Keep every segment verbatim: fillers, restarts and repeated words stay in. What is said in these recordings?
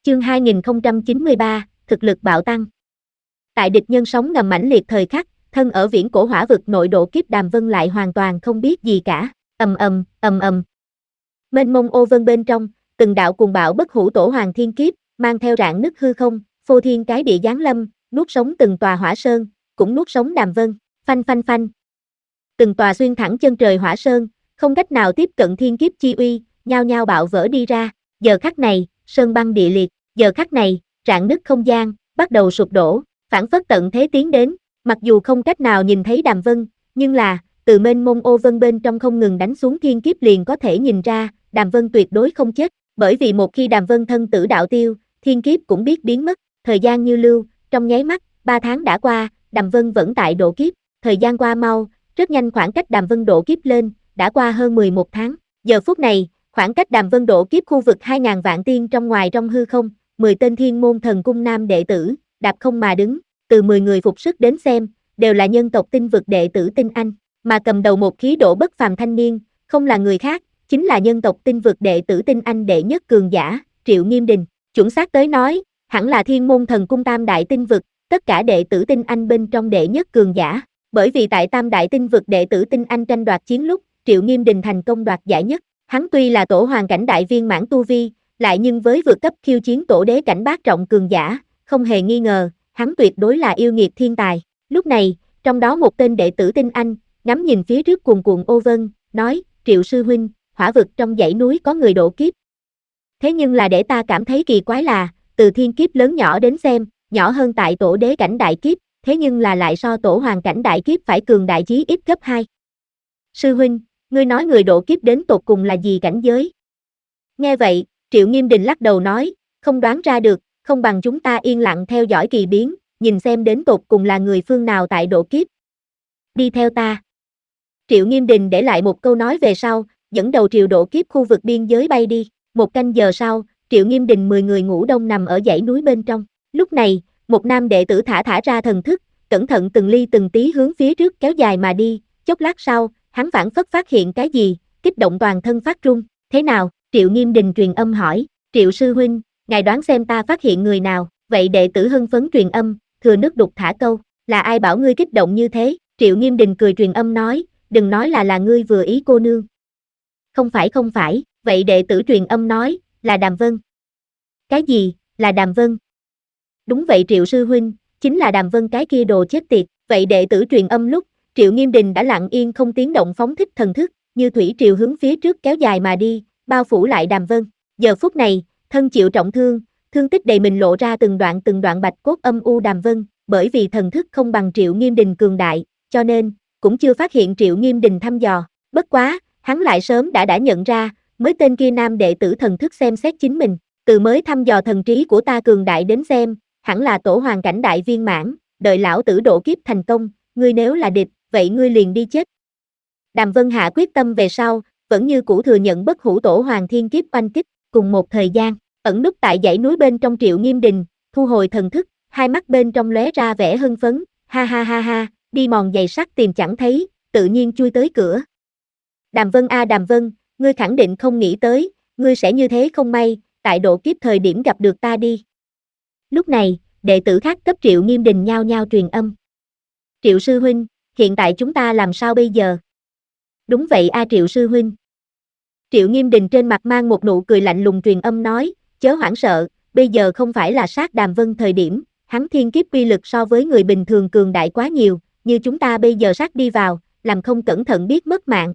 Chương hai nghìn không trăm chín mươi ba, thực lực bạo tăng. Tại địch nhân sóng ngầm mãnh liệt thời khắc, thân ở viễn cổ hỏa vực nội độ kiếp Đàm Vân lại hoàn toàn không biết gì cả. Ầm ầm, ầm ầm. Mênh mông ô vân bên trong, từng đạo cuồng bạo bất hủ tổ hoàng thiên kiếp, mang theo rạn nứt hư không, phô thiên cái địa giáng lâm, nuốt sống từng tòa hỏa sơn, cũng nuốt sống Đàm Vân. Phanh phanh phanh. Từng tòa xuyên thẳng chân trời hỏa sơn, không cách nào tiếp cận thiên kiếp chi uy, nhao nhao bạo vỡ đi ra. Giờ khắc này, sơn băng địa liệt, giờ khắc này, rạn nứt không gian bắt đầu sụp đổ, phản phất tận thế tiến đến. Mặc dù không cách nào nhìn thấy Đàm Vân, nhưng là từ mênh mông ô vân bên trong không ngừng đánh xuống thiên kiếp liền có thể nhìn ra, Đàm Vân tuyệt đối không chết, bởi vì một khi Đàm Vân thân tử đạo tiêu, thiên kiếp cũng biết biến mất. Thời gian như lưu, trong nháy mắt, ba tháng đã qua, Đàm Vân vẫn tại độ kiếp. Thời gian qua mau, rất nhanh, khoảng cách Đàm Vân độ kiếp lên, đã qua hơn mười một tháng. Giờ phút này, khoảng cách Đàm Vân độ kiếp khu vực hai ngàn vạn tiên trong ngoài trong hư không, mười tên thiên môn thần cung nam đệ tử, đạp không mà đứng, từ mười người phục sức đến xem, đều là nhân tộc tinh vực đệ tử tinh anh, mà cầm đầu một khí độ bất phàm thanh niên, không là người khác, chính là nhân tộc tinh vực đệ tử tinh anh đệ nhất cường giả, Triệu Nghiêm Đình. Chuẩn xác tới nói, hẳn là thiên môn thần cung tam đại tinh vực, tất cả đệ tử tinh anh bên trong đệ nhất cường giả, bởi vì tại tam đại tinh vực đệ tử tinh anh tranh đoạt chiến lúc, Triệu Nghiêm Đình thành công đoạt giải nhất. Hắn tuy là tổ hoàng cảnh đại viên mãn tu vi, lại nhưng với vượt cấp khiêu chiến tổ đế cảnh bát trọng cường giả, không hề nghi ngờ, hắn tuyệt đối là yêu nghiệt thiên tài. Lúc này, trong đó một tên đệ tử tinh anh, ngắm nhìn phía trước cuồn cuộn ô vân, nói, Triệu sư huynh, hỏa vực trong dãy núi có người độ kiếp. Thế nhưng là để ta cảm thấy kỳ quái là, từ thiên kiếp lớn nhỏ đến xem, nhỏ hơn tại tổ đế cảnh đại kiếp, thế nhưng là lại so tổ hoàng cảnh đại kiếp phải cường đại chí ít gấp hai. Sư huynh, ngươi nói người độ kiếp đến tột cùng là gì cảnh giới? Nghe vậy, Triệu Nghiêm Đình lắc đầu nói, không đoán ra được, không bằng chúng ta yên lặng theo dõi kỳ biến, nhìn xem đến tột cùng là người phương nào tại độ kiếp. Đi theo ta. Triệu Nghiêm Đình để lại một câu nói về sau, dẫn đầu Triệu độ kiếp khu vực biên giới bay đi. Một canh giờ sau, Triệu Nghiêm Đình mười người ngủ đông nằm ở dãy núi bên trong. Lúc này, một nam đệ tử thả thả ra thần thức, cẩn thận từng ly từng tí hướng phía trước kéo dài mà đi. Chốc lát sau, hắn phảng phất phát hiện cái gì, kích động toàn thân phát run. Thế nào? Triệu Nghiêm Đình truyền âm hỏi. Triệu sư huynh, ngài đoán xem ta phát hiện người nào? Vậy đệ tử hưng phấn truyền âm, thừa nước đục thả câu, là ai bảo ngươi kích động như thế? Triệu Nghiêm Đình cười truyền âm nói, đừng nói là là ngươi vừa ý cô nương. Không phải không phải, vậy đệ tử truyền âm nói, là Đàm Vân. Cái gì, là Đàm Vân? Đúng vậy Triệu sư huynh, chính là Đàm Vân cái kia đồ chết tiệt. Vậy đệ tử truyền âm lúc, Triệu Nghiêm Đình đã lặng yên không tiếng động phóng thích thần thức, như thủy triều hướng phía trước kéo dài mà đi, bao phủ lại Đàm Vân. Giờ phút này, thân chịu trọng thương, thương tích đầy mình lộ ra từng đoạn từng đoạn bạch cốt âm u Đàm Vân, bởi vì thần thức không bằng Triệu Nghiêm Đình cường đại, cho nên cũng chưa phát hiện Triệu Nghiêm Đình thăm dò. Bất quá, hắn lại sớm đã đã nhận ra, mới tên kia nam đệ tử thần thức xem xét chính mình, từ mới thăm dò thần trí của ta cường đại đến xem, hẳn là tổ hoàng cảnh đại viên mãn, đợi lão tử độ kiếp thành công, ngươi nếu là địch, vậy ngươi liền đi chết. Đàm Vân hạ quyết tâm về sau, vẫn như cũ thừa nhận bất hủ tổ hoàng thiên kiếp oanh kích. Cùng một thời gian, ẩn núp tại dãy núi bên trong Triệu Nghiêm Đình, thu hồi thần thức, hai mắt bên trong lóe ra vẻ hưng phấn, ha ha ha ha, đi mòn giày sắt tìm chẳng thấy, tự nhiên chui tới cửa. Đàm Vân a Đàm Vân, ngươi khẳng định không nghĩ tới, ngươi sẽ như thế không may, tại độ kiếp thời điểm gặp được ta đi. Lúc này, đệ tử khác cấp Triệu Nghiêm Đình nhao nhao truyền âm. Triệu sư huynh, hiện tại chúng ta làm sao bây giờ? Đúng vậy a Triệu sư huynh. Triệu Nghiêm Đình trên mặt mang một nụ cười lạnh lùng truyền âm nói, chớ hoảng sợ, bây giờ không phải là sát Đàm Vân thời điểm, hắn thiên kiếp uy lực so với người bình thường cường đại quá nhiều, như chúng ta bây giờ sát đi vào, làm không cẩn thận biết mất mạng.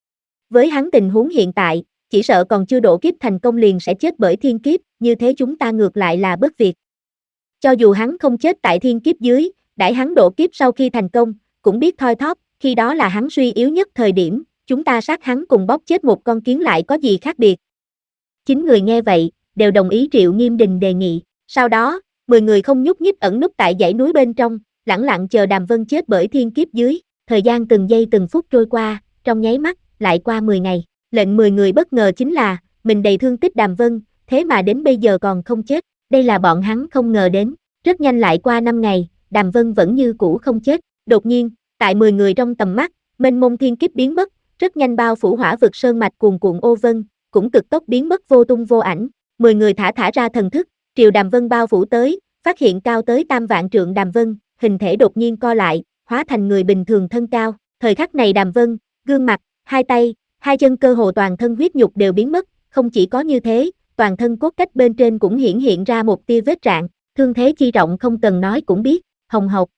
Với hắn tình huống hiện tại, chỉ sợ còn chưa độ kiếp thành công liền sẽ chết bởi thiên kiếp, như thế chúng ta ngược lại là bất việc. Cho dù hắn không chết tại thiên kiếp dưới, đãi hắn độ kiếp sau khi thành công, cũng biết thoi thóp, khi đó là hắn suy yếu nhất thời điểm, chúng ta sát hắn cùng bóp chết một con kiến lại có gì khác biệt. Chín người nghe vậy, đều đồng ý Triệu Nghiêm Đình đề nghị. Sau đó, mười người không nhúc nhích ẩn núp tại dãy núi bên trong, lẳng lặng chờ Đàm Vân chết bởi thiên kiếp dưới. Thời gian từng giây từng phút trôi qua, trong nháy mắt, lại qua mười ngày. Lệnh mười người bất ngờ chính là, mình đầy thương tích Đàm Vân, thế mà đến bây giờ còn không chết. Đây là bọn hắn không ngờ đến. Rất nhanh lại qua năm ngày, Đàm Vân vẫn như cũ không chết. Đột nhiên, tại mười người trong tầm mắt, mênh mông thiên kiếp biến mất, rất nhanh bao phủ hỏa vực sơn mạch cuồn cuộn ô vân, cũng cực tốc biến mất vô tung vô ảnh. Mười người thả thả ra thần thức, Triều Đàm Vân bao phủ tới, phát hiện cao tới tam vạn trượng Đàm Vân, hình thể đột nhiên co lại, hóa thành người bình thường thân cao. Thời khắc này Đàm Vân, gương mặt, hai tay, hai chân cơ hồ toàn thân huyết nhục đều biến mất, không chỉ có như thế, toàn thân cốt cách bên trên cũng hiển hiện ra một tia vết rạn, thương thế chi rộng không cần nói cũng biết, hồng hộc.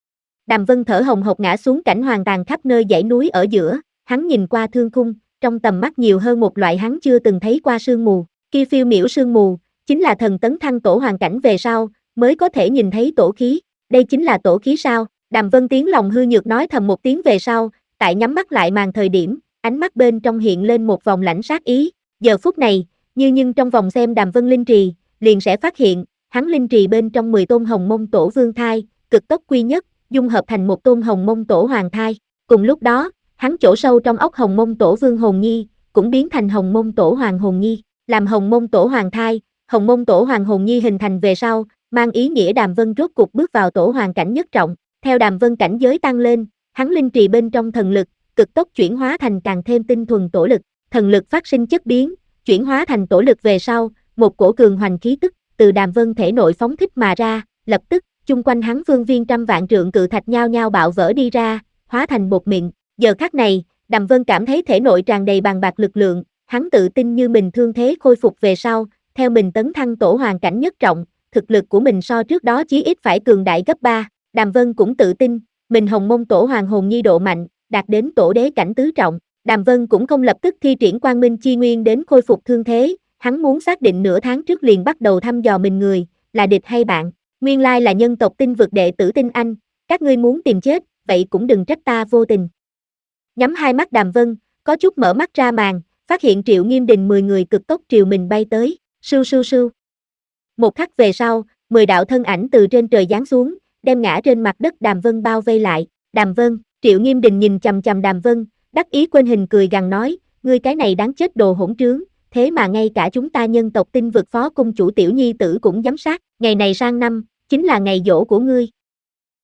Đàm Vân thở hồng hộc ngã xuống cảnh hoàng tàn khắp nơi dãy núi ở giữa, hắn nhìn qua thương khung, trong tầm mắt nhiều hơn một loại hắn chưa từng thấy qua sương mù, kia phiêu miểu sương mù, chính là thần tấn thăng tổ hoàng cảnh về sau, mới có thể nhìn thấy tổ khí, đây chính là tổ khí sao? Đàm Vân tiếng lòng hư nhược nói thầm một tiếng về sau, tại nhắm mắt lại màn thời điểm, ánh mắt bên trong hiện lên một vòng lãnh sát ý, giờ phút này, như nhưng trong vòng xem Đàm Vân linh trì, liền sẽ phát hiện, hắn linh trì bên trong mười tôn hồng mông tổ vương thai, cực tốc quy nhất, dung hợp thành một tôn hồng mông tổ hoàng thai, cùng lúc đó, hắn chỗ sâu trong óc hồng mông tổ vương hồn nhi, cũng biến thành hồng mông tổ hoàng hồn nhi, làm hồng mông tổ hoàng thai, hồng mông tổ hoàng hồn nhi hình thành về sau, mang ý nghĩa Đàm Vân rốt cục bước vào tổ hoàng cảnh nhất trọng, theo Đàm Vân cảnh giới tăng lên, hắn linh trì bên trong thần lực, cực tốc chuyển hóa thành càng thêm tinh thuần tổ lực, thần lực phát sinh chất biến, chuyển hóa thành tổ lực về sau, một cổ cường hoành khí tức, từ Đàm Vân thể nội phóng thích mà ra, lập tức, chung quanh hắn phương viên trăm vạn trượng cự thạch nhao nhao bạo vỡ đi ra, hóa thành bột mịn, giờ khắc này, Đàm Vân cảm thấy thể nội tràn đầy bàn bạc lực lượng, hắn tự tin như mình thương thế khôi phục về sau, theo mình tấn thăng tổ hoàng cảnh nhất trọng, thực lực của mình so trước đó chí ít phải cường đại gấp ba, Đàm Vân cũng tự tin, mình hồng mông tổ hoàng hồn nhi độ mạnh, đạt đến tổ đế cảnh tứ trọng, Đàm Vân cũng không lập tức thi triển quang minh chi nguyên đến khôi phục thương thế, hắn muốn xác định nửa tháng trước liền bắt đầu thăm dò mình người, là địch hay bạn, nguyên lai là nhân tộc Tinh Vực đệ tử Tinh Anh, các ngươi muốn tìm chết, vậy cũng đừng trách ta vô tình. Nhắm hai mắt Đàm Vân, có chút mở mắt ra màn, phát hiện Triệu Nghiêm Đình mười người cực tốc triều mình bay tới, sưu sưu sưu. Một khắc về sau, mười đạo thân ảnh từ trên trời giáng xuống, đem ngã trên mặt đất Đàm Vân bao vây lại, Đàm Vân, Triệu Nghiêm Đình nhìn chằm chằm Đàm Vân, đắc ý quên hình cười gằn nói, ngươi cái này đáng chết đồ hỗn trướng, thế mà ngay cả chúng ta nhân tộc Tinh Vực phó cung chủ tiểu nhi tử cũng giám sát, ngày này sang năm, chính là ngày giỗ của ngươi,